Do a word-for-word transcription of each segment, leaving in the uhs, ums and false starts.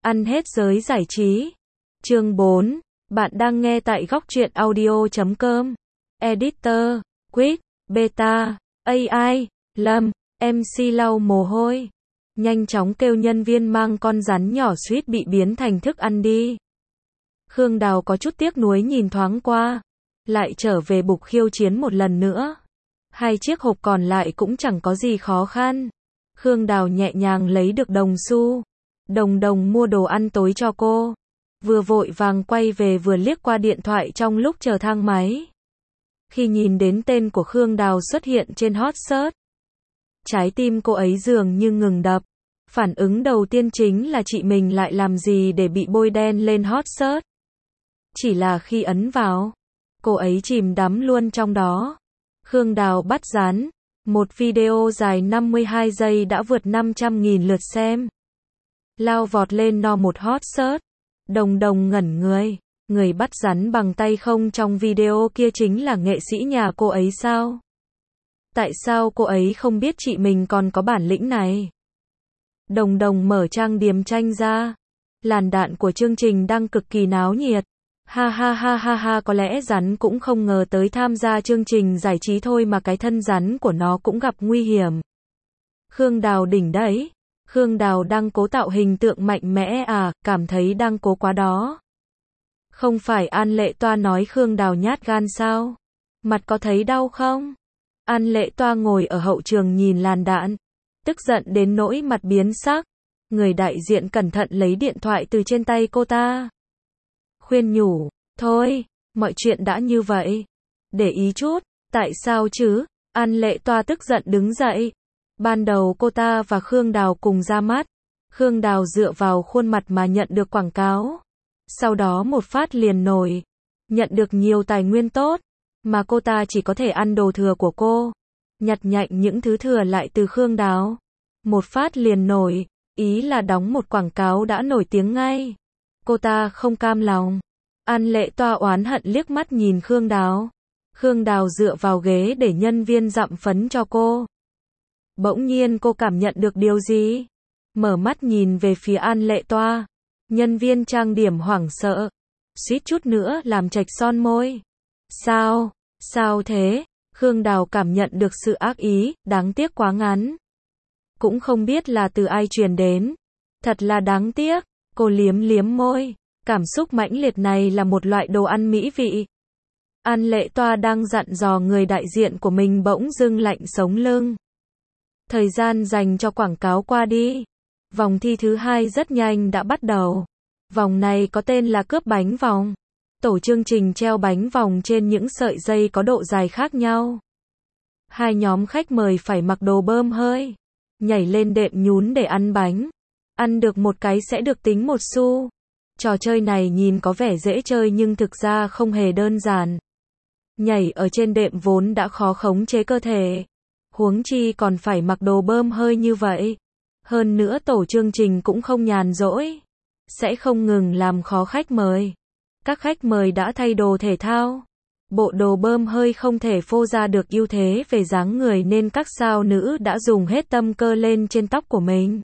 Ăn hết giới giải trí. Chương bốn. Bạn đang nghe tại góc truyện audio chấm com. Editor, Quick, Beta, a i, Lâm, em xê lau mồ hôi. Nhanh chóng kêu nhân viên mang con rắn nhỏ suýt bị biến thành thức ăn đi. Khương Đào có chút tiếc nuối nhìn thoáng qua. Lại trở về bục khiêu chiến một lần nữa. Hai chiếc hộp còn lại cũng chẳng có gì khó khăn. Khương Đào nhẹ nhàng lấy được đồng xu. Đồng đồng mua đồ ăn tối cho cô. Vừa vội vàng quay về vừa liếc qua điện thoại trong lúc chờ thang máy. Khi nhìn đến tên của Khương Đào xuất hiện trên hot search, trái tim cô ấy dường như ngừng đập. Phản ứng đầu tiên chính là chị mình lại làm gì để bị bôi đen lên hot search. Chỉ là khi ấn vào, cô ấy chìm đắm luôn trong đó. Khương Đào bắt rán. Một video dài năm mươi hai giây đã vượt năm trăm nghìn lượt xem. Lao vọt lên no một hot search. Đồng đồng ngẩn người. Người bắt rắn bằng tay không trong video kia chính là nghệ sĩ nhà cô ấy sao? Tại sao cô ấy không biết chị mình còn có bản lĩnh này? Đồng đồng mở trang điểm tranh ra. Làn đạn của chương trình đang cực kỳ náo nhiệt. Ha ha ha ha ha, có lẽ rắn cũng không ngờ tới tham gia chương trình giải trí thôi mà cái thân rắn của nó cũng gặp nguy hiểm. Khương Đào đỉnh đấy. Khương Đào đang cố tạo hình tượng mạnh mẽ à, cảm thấy đang cố quá đó. Không phải An Lệ Toa nói Khương Đào nhát gan sao? Mặt có thấy đau không? An Lệ Toa ngồi ở hậu trường nhìn làn đạn. Tức giận đến nỗi mặt biến sắc. Người đại diện cẩn thận lấy điện thoại từ trên tay cô ta. Khuyên nhủ, thôi, mọi chuyện đã như vậy. Để ý chút, tại sao chứ? An Lệ Toa tức giận đứng dậy. Ban đầu cô ta và Khương Đào cùng ra mắt. Khương Đào dựa vào khuôn mặt mà nhận được quảng cáo. Sau đó một phát liền nổi. Nhận được nhiều tài nguyên tốt. Mà cô ta chỉ có thể ăn đồ thừa của cô. Nhặt nhạnh những thứ thừa lại từ Khương Đào. Một phát liền nổi. Ý là đóng một quảng cáo đã nổi tiếng ngay. Cô ta không cam lòng. An Lệ Toa oán hận liếc mắt nhìn Khương Đào. Khương Đào dựa vào ghế để nhân viên dặm phấn cho cô. Bỗng nhiên cô cảm nhận được điều gì? Mở mắt nhìn về phía An Lệ Toa. Nhân viên trang điểm hoảng sợ. Suýt chút nữa làm chệch son môi. Sao? Sao thế? Khương Đào cảm nhận được sự ác ý, đáng tiếc quá ngắn. Cũng không biết là từ ai truyền đến. Thật là đáng tiếc. Cô liếm liếm môi. Cảm xúc mãnh liệt này là một loại đồ ăn mỹ vị. An Lệ Toa đang dặn dò người đại diện của mình bỗng dưng lạnh sống lưng. Thời gian dành cho quảng cáo qua đi. Vòng thi thứ hai rất nhanh đã bắt đầu. Vòng này có tên là cướp bánh vòng. Tổ chương trình treo bánh vòng trên những sợi dây có độ dài khác nhau. Hai nhóm khách mời phải mặc đồ bơm hơi. Nhảy lên đệm nhún để ăn bánh. Ăn được một cái sẽ được tính một xu. Trò chơi này nhìn có vẻ dễ chơi nhưng thực ra không hề đơn giản. Nhảy ở trên đệm vốn đã khó khống chế cơ thể. Huống chi còn phải mặc đồ bơm hơi như vậy. Hơn nữa tổ chương trình cũng không nhàn rỗi. Sẽ không ngừng làm khó khách mời. Các khách mời đã thay đồ thể thao. Bộ đồ bơm hơi không thể phô ra được ưu thế về dáng người nên các sao nữ đã dùng hết tâm cơ lên trên tóc của mình.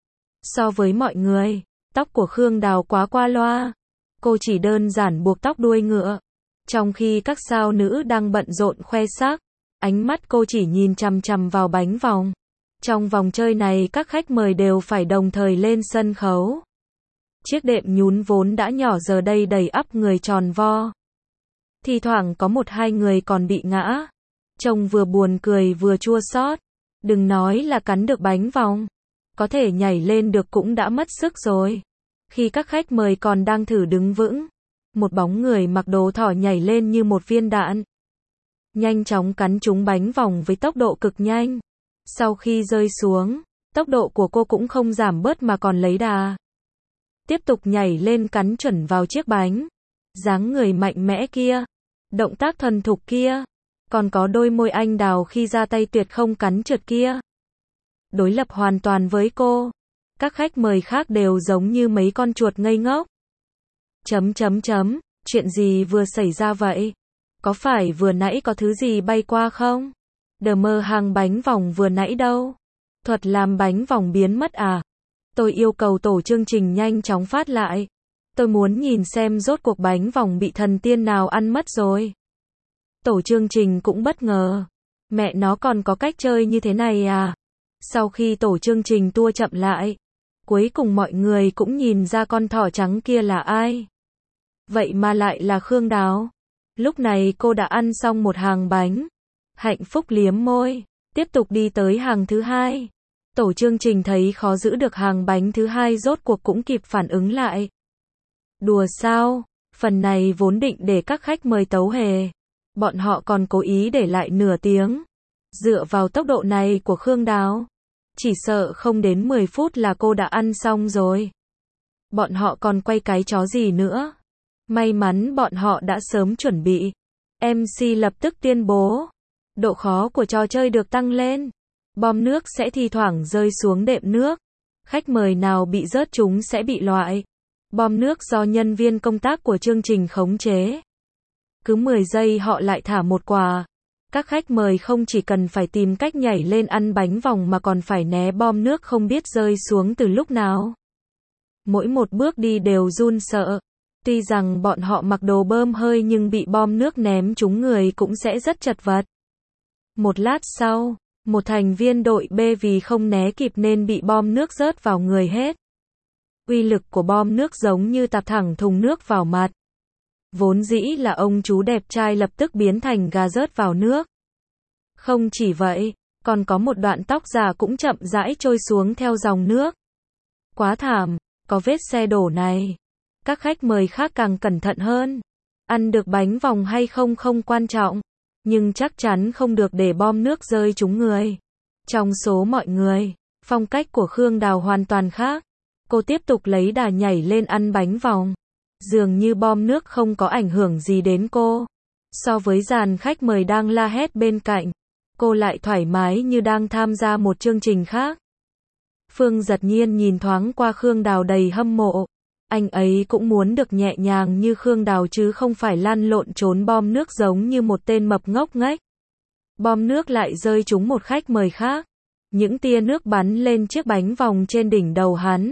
So với mọi người, tóc của Khương Đào quá qua loa. Cô chỉ đơn giản buộc tóc đuôi ngựa. Trong khi các sao nữ đang bận rộn khoe sắc, ánh mắt cô chỉ nhìn chằm chằm vào bánh vòng. Trong vòng chơi này các khách mời đều phải đồng thời lên sân khấu. Chiếc đệm nhún vốn đã nhỏ giờ đây đầy ắp người tròn vo. Thi thoảng có một hai người còn bị ngã. Trông vừa buồn cười vừa chua xót. Đừng nói là cắn được bánh vòng. Có thể nhảy lên được cũng đã mất sức rồi. Khi các khách mời còn đang thử đứng vững, một bóng người mặc đồ thỏ nhảy lên như một viên đạn. Nhanh chóng cắn trúng bánh vòng với tốc độ cực nhanh. Sau khi rơi xuống, tốc độ của cô cũng không giảm bớt mà còn lấy đà. Tiếp tục nhảy lên cắn chuẩn vào chiếc bánh. Dáng người mạnh mẽ kia. Động tác thuần thục kia. Còn có đôi môi anh đào khi ra tay tuyệt không cắn trượt kia. Đối lập hoàn toàn với cô. Các khách mời khác đều giống như mấy con chuột ngây ngốc. Chấm chấm chấm, chuyện gì vừa xảy ra vậy? Có phải vừa nãy có thứ gì bay qua không? Đờ mơ hàng bánh vòng vừa nãy đâu? Thuật làm bánh vòng biến mất à? Tôi yêu cầu tổ chương trình nhanh chóng phát lại. Tôi muốn nhìn xem rốt cuộc bánh vòng bị thần tiên nào ăn mất rồi. Tổ chương trình cũng bất ngờ. Mẹ nó còn có cách chơi như thế này à? Sau khi tổ chương trình tua chậm lại, cuối cùng mọi người cũng nhìn ra con thỏ trắng kia là ai. Vậy mà lại là Khương Đào. Lúc này cô đã ăn xong một hàng bánh. Hạnh phúc liếm môi, tiếp tục đi tới hàng thứ hai. Tổ chương trình thấy khó giữ được hàng bánh thứ hai rốt cuộc cũng kịp phản ứng lại. Đùa sao? Phần này vốn định để các khách mời tấu hề. Bọn họ còn cố ý để lại nửa tiếng. Dựa vào tốc độ này của Khương Đào, chỉ sợ không đến mười phút là cô đã ăn xong rồi. Bọn họ còn quay cái chó gì nữa? May mắn bọn họ đã sớm chuẩn bị. em xê lập tức tuyên bố. Độ khó của trò chơi được tăng lên. Bom nước sẽ thi thoảng rơi xuống đệm nước. Khách mời nào bị rớt chúng sẽ bị loại. Bom nước do nhân viên công tác của chương trình khống chế. Cứ mười giây họ lại thả một quả. Các khách mời không chỉ cần phải tìm cách nhảy lên ăn bánh vòng mà còn phải né bom nước không biết rơi xuống từ lúc nào. Mỗi một bước đi đều run sợ. Tuy rằng bọn họ mặc đồ bơm hơi nhưng bị bom nước ném trúng người cũng sẽ rất chật vật. Một lát sau, một thành viên đội B vì không né kịp nên bị bom nước rớt vào người hết. Uy lực của bom nước giống như tạt thẳng thùng nước vào mặt. Vốn dĩ là ông chú đẹp trai lập tức biến thành gà rớt vào nước. Không chỉ vậy, còn có một đoạn tóc giả cũng chậm rãi trôi xuống theo dòng nước. Quá thảm, có vết xe đổ này. Các khách mời khác càng cẩn thận hơn. Ăn được bánh vòng hay không không quan trọng, nhưng chắc chắn không được để bom nước rơi trúng người. Trong số mọi người, phong cách của Khương Đào hoàn toàn khác. Cô tiếp tục lấy đà nhảy lên ăn bánh vòng. Dường như bom nước không có ảnh hưởng gì đến cô. So với dàn khách mời đang la hét bên cạnh, cô lại thoải mái như đang tham gia một chương trình khác. Phương Dật Nhiên nhìn thoáng qua Khương Đào đầy hâm mộ. Anh ấy cũng muốn được nhẹ nhàng như Khương Đào chứ không phải lăn lộn trốn bom nước giống như một tên mập ngốc nghếch. Bom nước lại rơi trúng một khách mời khác. Những tia nước bắn lên chiếc bánh vòng trên đỉnh đầu hắn.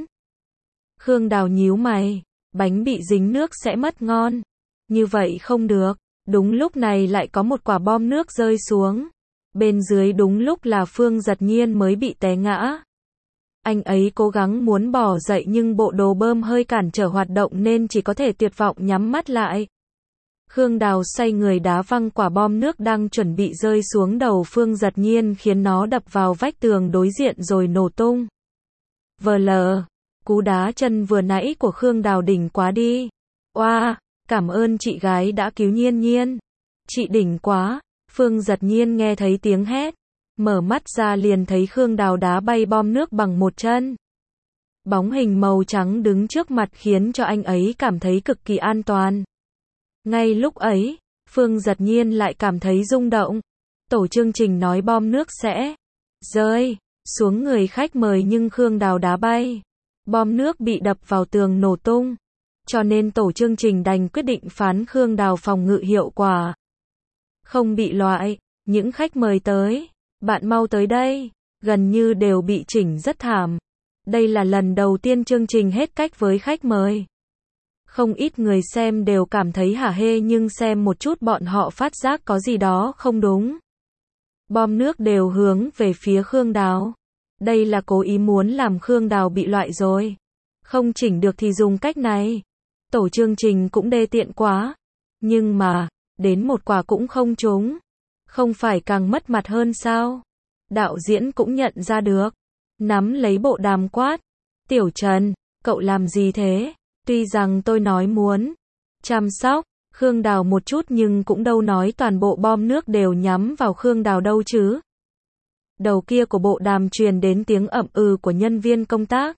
Khương Đào nhíu mày. Bánh bị dính nước sẽ mất ngon. Như vậy không được. Đúng lúc này lại có một quả bom nước rơi xuống. Bên dưới đúng lúc là Phương Dật Nhiên mới bị té ngã. Anh ấy cố gắng muốn bỏ dậy nhưng bộ đồ bơm hơi cản trở hoạt động nên chỉ có thể tuyệt vọng nhắm mắt lại. Khương Đào xoay người đá văng quả bom nước đang chuẩn bị rơi xuống đầu Phương Dật Nhiên khiến nó đập vào vách tường đối diện rồi nổ tung. Vờ lờ, cú đá chân vừa nãy của Khương Đào đỉnh quá đi. Oa, wow, cảm ơn chị gái đã cứu Nhiên Nhiên. Chị đỉnh quá. Phương Dật Nhiên nghe thấy tiếng hét. Mở mắt ra liền thấy Khương Đào đá bay bom nước bằng một chân. Bóng hình màu trắng đứng trước mặt khiến cho anh ấy cảm thấy cực kỳ an toàn. Ngay lúc ấy, Phương Dật Nhiên lại cảm thấy rung động. Tổ chương trình nói bom nước sẽ rơi xuống người khách mời nhưng Khương Đào đá bay. Bom nước bị đập vào tường nổ tung. Cho nên tổ chương trình đành quyết định phán Khương Đào phòng ngự hiệu quả. Không bị loại, những khách mời tới. Bạn mau tới đây, gần như đều bị chỉnh rất thảm. Đây là lần đầu tiên chương trình hết cách với khách mời. Không ít người xem đều cảm thấy hả hê nhưng xem một chút bọn họ phát giác có gì đó không đúng. Bom nước đều hướng về phía Khương Đào. Đây là cố ý muốn làm Khương Đào bị loại rồi. Không chỉnh được thì dùng cách này. Tổ chương trình cũng đê tiện quá. Nhưng mà, đến một quả cũng không trúng. Không phải càng mất mặt hơn sao? Đạo diễn cũng nhận ra được. Nắm lấy bộ đàm quát. Tiểu Trần, cậu làm gì thế? Tuy rằng tôi nói muốn chăm sóc Khương Đào một chút nhưng cũng đâu nói toàn bộ bom nước đều nhắm vào Khương Đào đâu chứ. Đầu kia của bộ đàm truyền đến tiếng ậm ừ của nhân viên công tác.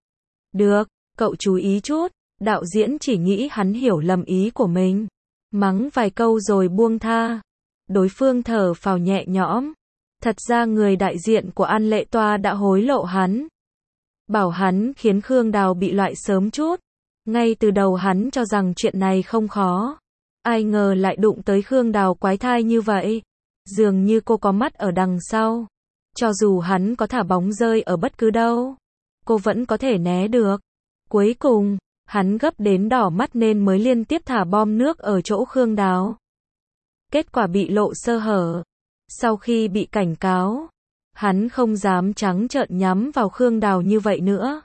Được, cậu chú ý chút. Đạo diễn chỉ nghĩ hắn hiểu lầm ý của mình. Mắng vài câu rồi buông tha. Đối phương thở phào nhẹ nhõm. Thật ra người đại diện của An Lệ Toa đã hối lộ hắn. Bảo hắn khiến Khương Đào bị loại sớm chút. Ngay từ đầu hắn cho rằng chuyện này không khó. Ai ngờ lại đụng tới Khương Đào quái thai như vậy. Dường như cô có mắt ở đằng sau. Cho dù hắn có thả bóng rơi ở bất cứ đâu. cô vẫn có thể né được. Cuối cùng, hắn gấp đến đỏ mắt nên mới liên tiếp thả bom nước ở chỗ Khương Đào. Kết quả bị lộ sơ hở. Sau khi bị cảnh cáo, hắn không dám trắng trợn nhắm vào Khương Đào như vậy nữa.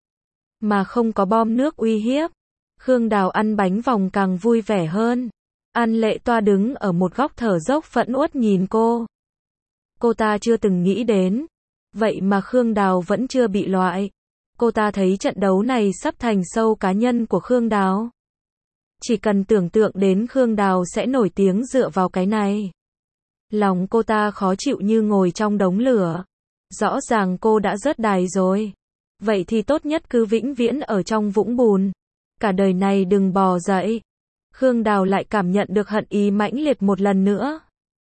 Mà không có bom nước uy hiếp, Khương Đào ăn bánh vòng càng vui vẻ hơn. An Lệ Toa đứng ở một góc thở dốc phẫn uất nhìn cô. Cô ta chưa từng nghĩ đến, vậy mà Khương Đào vẫn chưa bị loại. Cô ta thấy trận đấu này sắp thành show cá nhân của Khương Đào. Chỉ cần tưởng tượng đến Khương Đào sẽ nổi tiếng dựa vào cái này. Lòng cô ta khó chịu như ngồi trong đống lửa. Rõ ràng cô đã rớt đài rồi. Vậy thì tốt nhất cứ vĩnh viễn ở trong vũng bùn. Cả đời này đừng bò dậy. Khương Đào lại cảm nhận được hận ý mãnh liệt một lần nữa.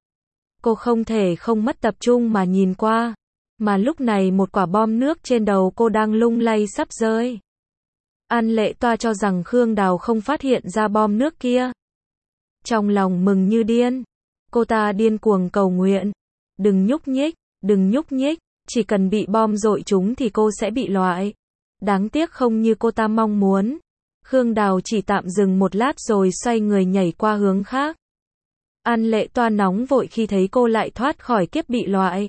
Cô không thể không mất tập trung mà nhìn qua. Mà lúc này một quả bom nước trên đầu cô đang lung lay sắp rơi. An Lệ Toa cho rằng Khương Đào không phát hiện ra bom nước kia. Trong lòng mừng như điên. Cô ta điên cuồng cầu nguyện. Đừng nhúc nhích, đừng nhúc nhích. Chỉ cần bị bom dội trúng thì cô sẽ bị loại. Đáng tiếc không như cô ta mong muốn. Khương Đào chỉ tạm dừng một lát rồi xoay người nhảy qua hướng khác. An Lệ Toa nóng vội khi thấy cô lại thoát khỏi kiếp bị loại.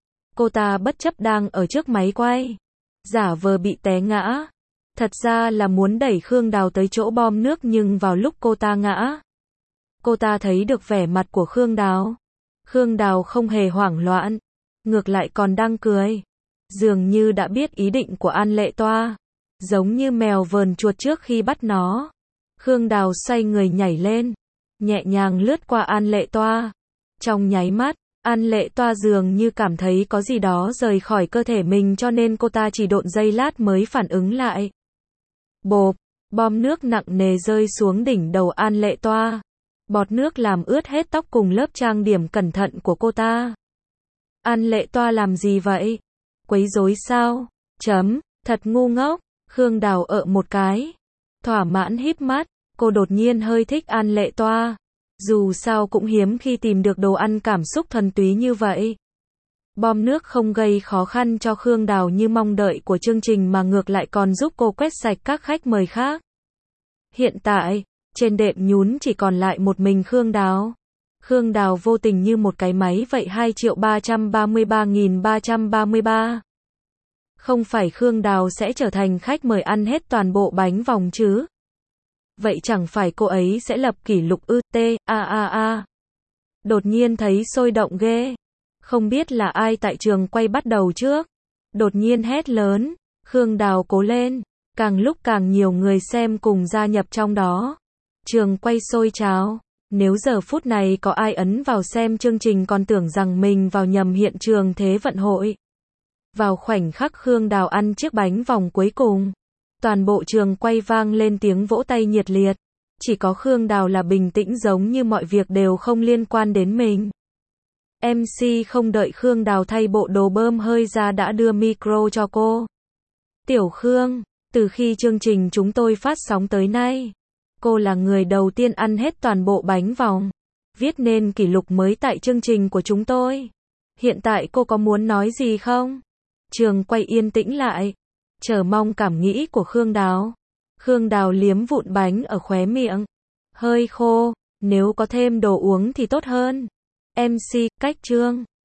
Cô ta bất chấp đang ở trước máy quay. Giả vờ bị té ngã. Thật ra là muốn đẩy Khương Đào tới chỗ bom nước nhưng vào lúc cô ta ngã. Cô ta thấy được vẻ mặt của Khương Đào. Khương Đào không hề hoảng loạn. Ngược lại còn đang cười. Dường như đã biết ý định của An Lệ Toa. Giống như mèo vờn chuột trước khi bắt nó. Khương Đào xoay người nhảy lên. Nhẹ nhàng lướt qua An Lệ Toa. Trong nháy mắt, An Lệ Toa dường như cảm thấy có gì đó rời khỏi cơ thể mình cho nên cô ta chỉ độn giây lát mới phản ứng lại. Bộp, bom nước nặng nề rơi xuống đỉnh đầu An Lệ Toa. Bọt nước làm ướt hết tóc cùng lớp trang điểm cẩn thận của cô ta. An Lệ Toa làm gì vậy? Quấy rối sao? Chấm, thật ngu ngốc. Khương Đào ợ một cái. Thỏa mãn híp mắt, cô đột nhiên hơi thích An Lệ Toa. Dù sao cũng hiếm khi tìm được đồ ăn cảm xúc thuần túy như vậy. Bom nước không gây khó khăn cho Khương Đào như mong đợi của chương trình mà ngược lại còn giúp cô quét sạch các khách mời khác. Hiện tại, trên đệm nhún chỉ còn lại một mình Khương Đào. Khương Đào vô tình như một cái máy vậy hai triệu ba trăm ba mươi ba nghìn ba trăm ba mươi ba. Không phải Khương Đào sẽ trở thành khách mời ăn hết toàn bộ bánh vòng chứ? Vậy chẳng phải cô ấy sẽ lập kỷ lục ư? T, a a a. Đột nhiên thấy sôi động ghê. Không biết là ai tại trường quay bắt đầu trước. Đột nhiên hét lớn. Khương Đào cố lên. Càng lúc càng nhiều người xem cùng gia nhập trong đó. Trường quay sôi trào. Nếu giờ phút này có ai ấn vào xem chương trình còn tưởng rằng mình vào nhầm hiện trường Thế vận hội. Vào khoảnh khắc Khương Đào ăn chiếc bánh vòng cuối cùng, toàn bộ trường quay vang lên tiếng vỗ tay nhiệt liệt. Chỉ có Khương Đào là bình tĩnh giống như mọi việc đều không liên quan đến mình. em xê không đợi Khương Đào thay bộ đồ bơm hơi ra đã đưa micro cho cô. Tiểu Khương, từ khi chương trình chúng tôi phát sóng tới nay, cô là người đầu tiên ăn hết toàn bộ bánh vòng, viết nên kỷ lục mới tại chương trình của chúng tôi. Hiện tại cô có muốn nói gì không? Trường quay yên tĩnh lại, chờ mong cảm nghĩ của Khương Đào. Khương Đào liếm vụn bánh ở khóe miệng. Hơi khô, nếu có thêm đồ uống thì tốt hơn. em xê, cách chương.